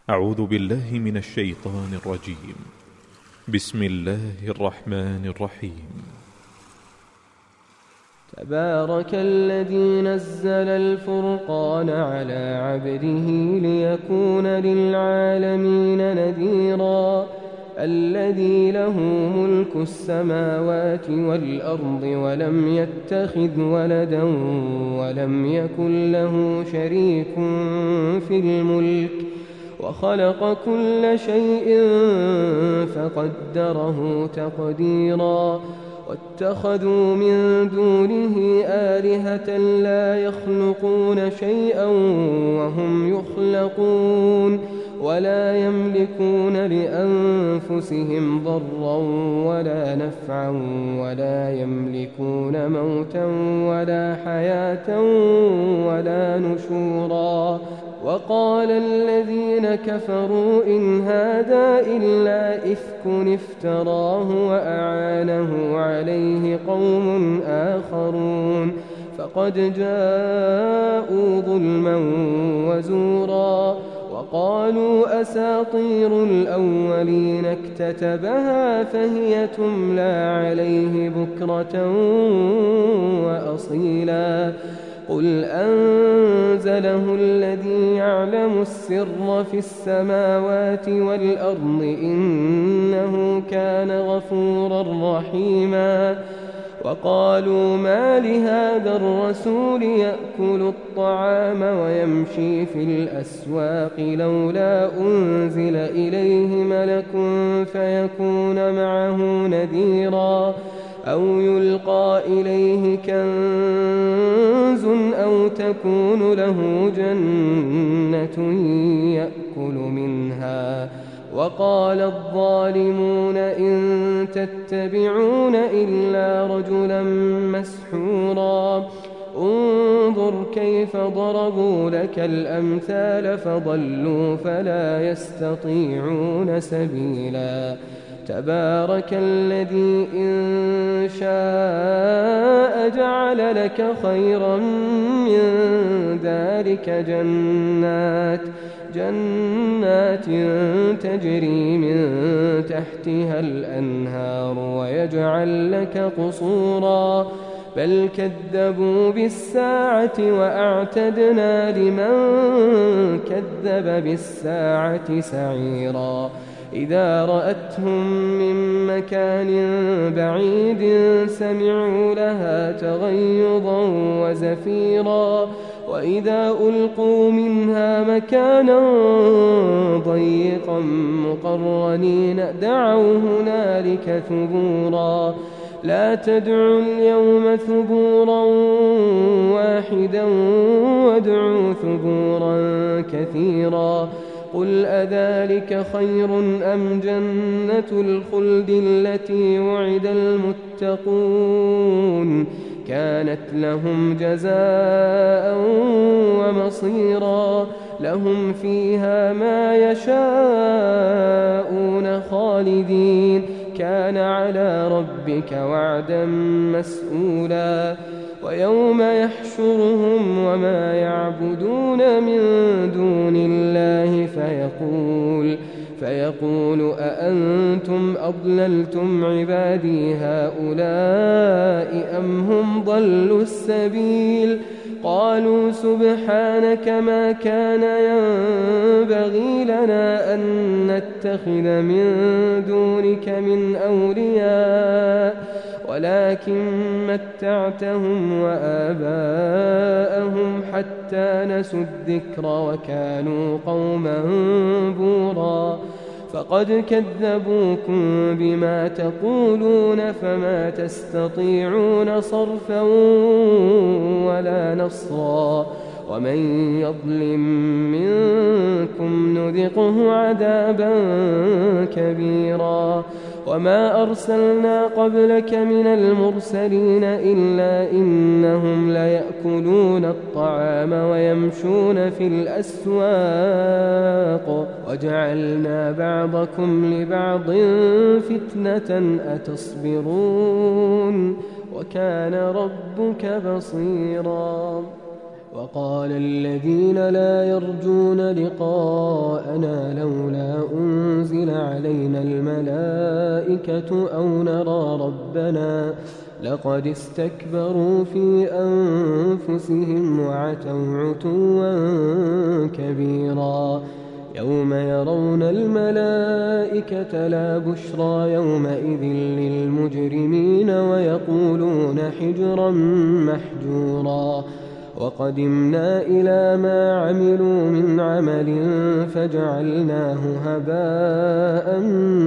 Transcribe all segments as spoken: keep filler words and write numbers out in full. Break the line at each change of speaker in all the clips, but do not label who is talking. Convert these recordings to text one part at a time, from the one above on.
أعوذ بالله من الشيطان الرجيم. بسم الله الرحمن الرحيم.
تبارك الذي نزل الفرقان على عبده ليكون للعالمين نذيرا الذي له ملك السماوات والأرض ولم يتخذ ولدا ولم يكن له شريك في الملك وخلق كل شيء فقدره تقديرا واتخذوا من دونه آلهة لا يخلقون شيئا وهم يخلقون ولا يملكون لأنفسهم ضرا ولا نفعا ولا يملكون موتا ولا حياة ولا نشورا. وقال الذين كفروا إن هذا إلا إفك افتراه وأعانه عليه قوم آخرون فقد جاءوا ظلما وزورا. وقالوا أساطير الأولين اكتتبها فهي تملى عليه بكرة وأصيلا. قل أنزله الذي يعلم السر في السماوات والأرض إنه كان غفورا رحيما. وقالوا ما لهذا الرسول يأكل الطعام ويمشي في الأسواق لولا أنزل إليه ملك فيكون معه نذيرا أو يلقى إليه كنز أو تكون له جنة يأكل منها. وقال الظالمون إن تتبعون إلا رجلا مسحورا. انظر كيف ضربوا لك الأمثال فضلوا فلا يستطيعون سبيلا. تبارك الذي إن شاء جعل لك خيرا من ذلك جنات جنات تجري من تحتها الأنهار ويجعل لك قصورا بل كذبوا بالساعة وأعتدنا لمن كذب بالساعة سعيرا. إذا رأتهم من مكان بعيد سمعوا لها تغيظا وزفيرا وإذا ألقوا منها مكانا ضيقا مقرنين دعوا هنالك ثبورا. لا تدعوا اليوم ثبورا واحدا وادعوا ثبورا كثيرا. قل أذلك خير أم جنة الخلد التي وعد المتقون كانت لهم جزاء ومصيرا. لهم فيها ما يشاءون خالدين كان على ربك وعدا مسئولا. ويوم يحشرهم وما يعبدون من دون الله فيقول فيقول أأنتم أضللتم عبادي هؤلاء أم هم ضلوا السبيل. قالوا سبحانك ما كان ينبغي لنا أن نتخذ من دونك من أولياء ولكن متعتهم وآباءهم حتى نسوا الذكر وكانوا قوما بورا. فقد كذبوكم بما تقولون فما تستطيعون صرفا ولا نصرا. ومن يظلم منكم نذقه عذابا كبيرا. وما أرسلنا قبلك من المرسلين إلا إنهم ليأكلون الطعام ويمشون في الأسواق وجعلنا بعضكم لبعض فتنة أتصبرون وكان ربك بصيرا. وقال الذين لا يرجون لقاءنا لولا أنزل علينا الملائكة أو نرى ربنا لقد استكبروا في أنفسهم وعتوا عتوا كبيرا يوم يرون الملائكة لا بشرى يومئذ للمجرمين ويقولون حجرا محجورا وقدمنا إلى ما عملوا من عمل فجعلناه هباء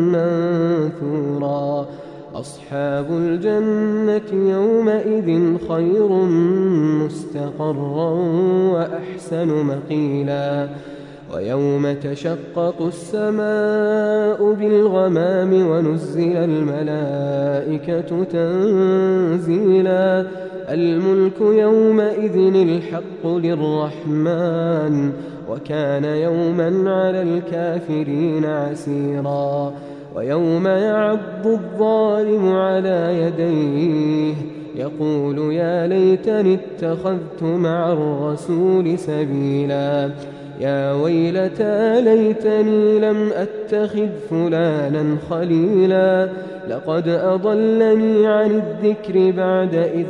منثورا أصحاب الجنة يومئذ خير مستقرا وأحسن مقيلا ويوم تشقق السماء بالغمام ونزل الملائكة تنزيلا الملك يومئذ الحق للرحمن وكان يوما على الكافرين عسيرا ويوم يعض الظالم على يديه يقول يا ليتني اتخذت مع الرسول سبيلا يا ويلتى ليتني لم أتخذ فلانا خليلا لقد أضلني عن الذكر بعد إذ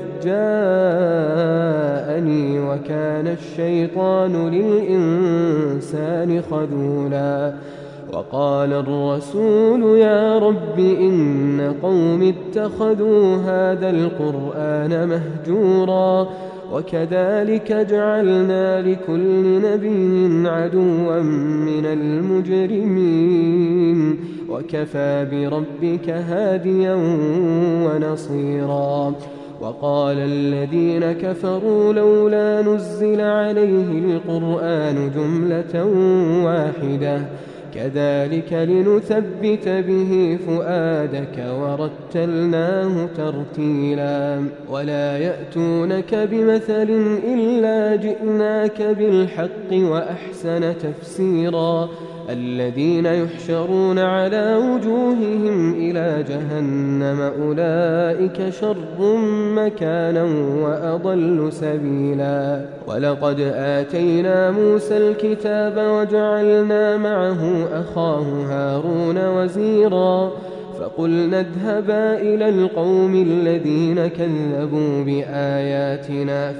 جاءني وكان الشيطان للإنسان خذولا وقال الرسول يا رب إن قوم اتخذوا هذا القرآن مهجورا وكذلك جعلنا لكل نبي عدوا من المجرمين وكفى بربك هاديا ونصيرا وقال الذين كفروا لولا نزل عليه القرآن جملة واحدة كذلك لنثبت به فؤادك ورتلناه ترتيلا ولا يأتونك بمثل إلا جئناك بالحق وأحسن تفسيرا الذين يحشرون على وجوههم إلى جهنم أولئك شر مكانا وأضل سبيلا ولقد آتينا موسى الكتاب وجعلنا معه أخاه هارون وزيرا فقلنا اذهبا إلى القوم الذين كذبوا بآياتنا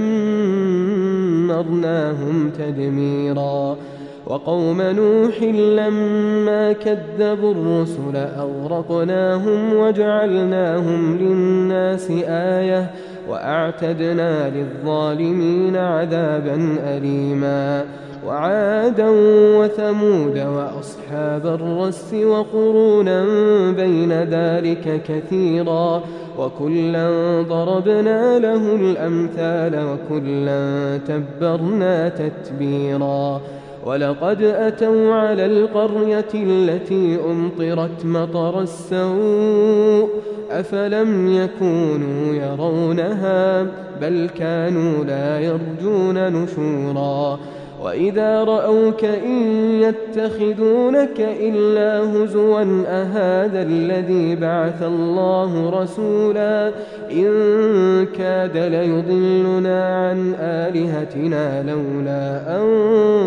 فدمرناهم تدميرا وقوم نوح لما كذبوا الرسل أغرقناهم وجعلناهم للناس آية وأعتدنا للظالمين عذابا أليما وعادا وثمود وأصحاب الرس وقرونا بين ذلك كثيرا وكلا ضربنا له الأمثال وكلا تبرنا تتبيرا ولقد أتوا على القرية التي أمطرت مطر السوء أفلم يكونوا يرونها بل كانوا لا يرجون نشورا وإذا رأوك إن يتخذونك إلا هزوا أهذا الذي بعث الله رسولا إن كاد ليضلنا عن آلهتنا لولا أن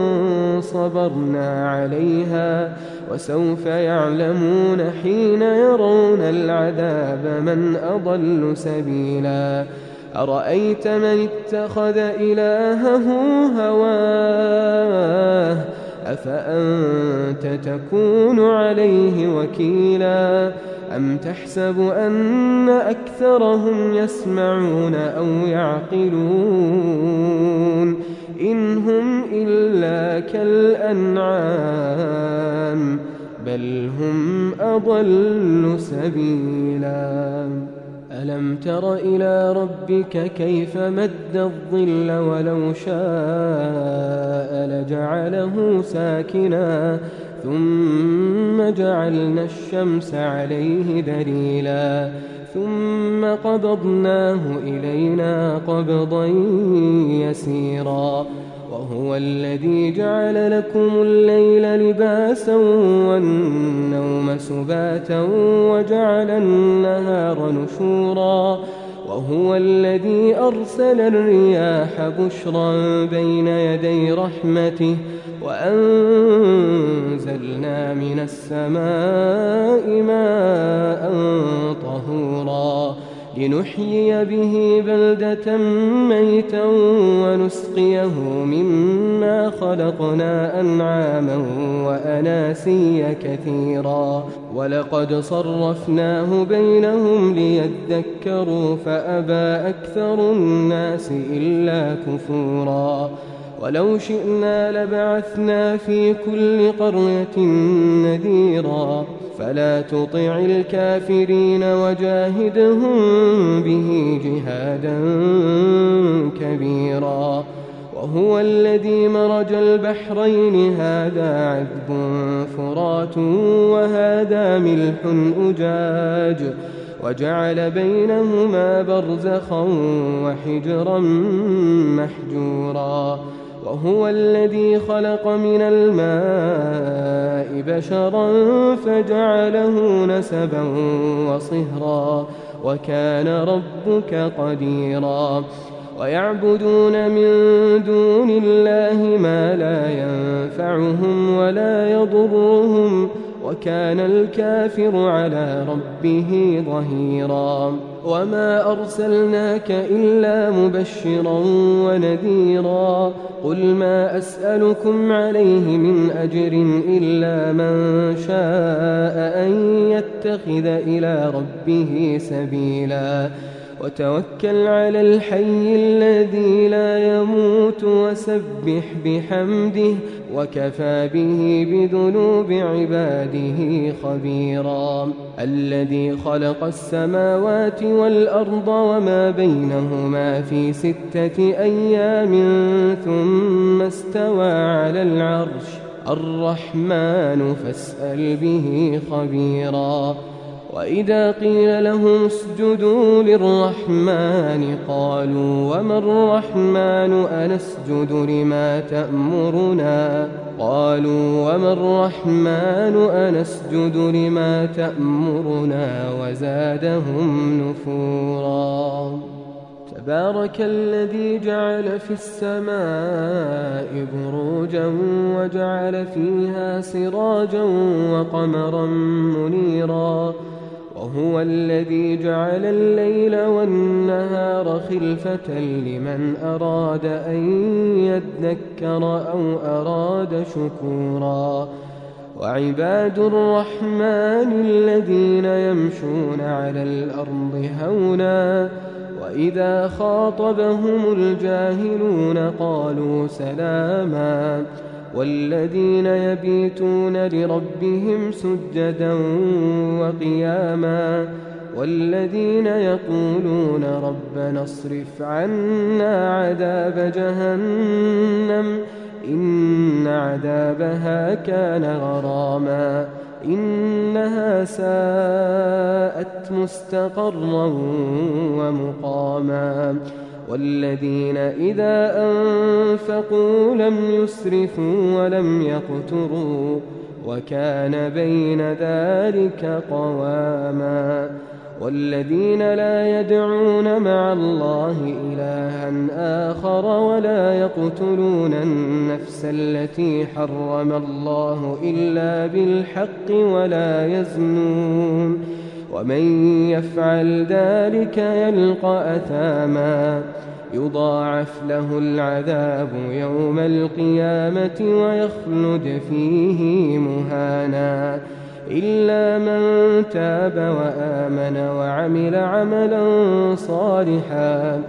صبرنا عليها وسوف يعلمون حين يرون العذاب من أضل سبيلا أرأيت من اتخذ إلهه هواه أفأنت تكون عليه وكيلا أم تحسب أن أكثرهم يسمعون أو يعقلون إن هم إلا كالأنعام بل هم أضل سبيلا ألم تر إلى ربك كيف مد الظل ولو شاء لجعله ساكنا ثم جعلنا الشمس عليه دليلا ثم قبضناه إلينا قبضا يسيرا وهو الذي جعل لكم الليل لباسا والنوم سباتا وجعل النهار نشورا وهو الذي أرسل الرياح بشرا بين يدي رحمته وأنزلنا من السماء ماء طهورا لنحيي به بلدة ميتا ونسقيه مما خلقنا أنعاما وأناسيا كثيرا ولقد صرفناه بينهم ليذكروا فأبى أكثر الناس إلا كفورا ولو شئنا لبعثنا في كل قرية نذيرا فلا تطع الكافرين وجاهدهم به جهادا كبيرا وهو الذي مرج البحرين هذا عذب فرات وهذا ملح أجاج وجعل بينهما برزخا وحجرا محجورا وهو الذي خلق من الماء بشرا فجعله نسبا وصهرا وكان ربك قديرا ويعبدون من دون الله ما لا ينفعهم ولا يضرهم وكان الكافر على ربه ظهيرا وما أرسلناك إلا مبشرا ونذيرا قل ما أسألكم عليه من أجر إلا من شاء أن يتخذ إلى ربه سبيلا وتوكل على الحي الذي لا يموت وسبح بحمده وكفى به بذنوب عباده خبيرا الذي خلق السماوات والأرض وما بينهما في ستة أيام ثم استوى على العرش الرحمن فاسأل به خبيرا وإذا قيل لهم اسجدوا للرحمن قالوا وما الرحمن أنسجد لما تأمرنا قالوا وما الرحمن أنسجد لما تأمرنا وزادهم نفورا تبارك الذي جعل في السماء بروجا وجعل فيها سراجا وقمرا منيرا وهو الذي جعل الليل والنهار خلفة لمن أراد أن يذكر أو أراد شكورا وعباد الرحمن الذين يمشون على الأرض هونا وإذا خاطبهم الجاهلون قالوا سلاما والذين يبيتون لربهم سجدا وقياما والذين يقولون ربنا اصرف عنا عذاب جهنم إن عذابها كان غراما إنها ساءت مستقرا ومقاما والذين إذا أنفقوا لم يسرفوا ولم يقتروا وكان بين ذلك قواما والذين لا يدعون مع الله إلها آخر ولا يقتلون النفس التي حرم الله إلا بالحق ولا يزنون ومن يفعل ذلك يلقى أثاما يضاعف له العذاب يوم القيامة ويخلد فيه مهانا إلا من تاب وآمن وعمل عملا صالحا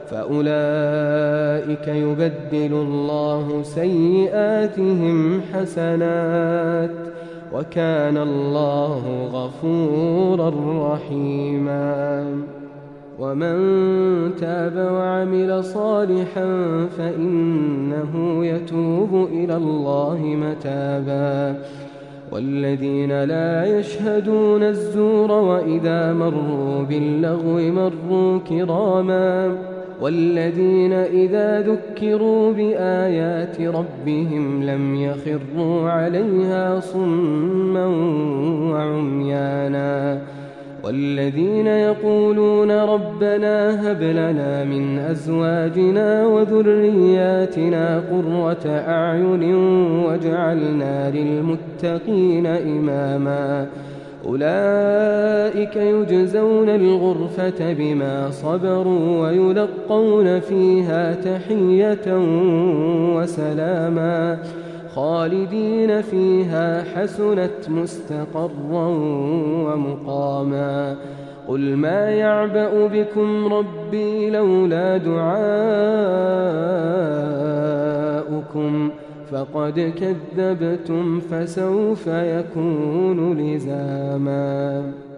فأولئك يبدل الله سيئاتهم حسنات وكان الله غفورا رحيما ومن تاب وعمل صالحا فإنه يتوب إلى الله متابا والذين لا يشهدون الزور وإذا مروا باللغو مروا كراما والذين إذا ذكروا بآيات ربهم لم يخروا عليها صما وعميانا والذين يقولون ربنا هب لنا من أزواجنا وذرياتنا قرة أعين واجعلنا للمتقين إماما أولئك يجزون الغرفة بما صبروا ويلقون فيها تحية وسلاما خالدين فيها حسنت مستقرا ومقاما قل ما يعبأ بكم ربي لولا دعاؤكم فقد كذبتم فسوف يكون لزاما.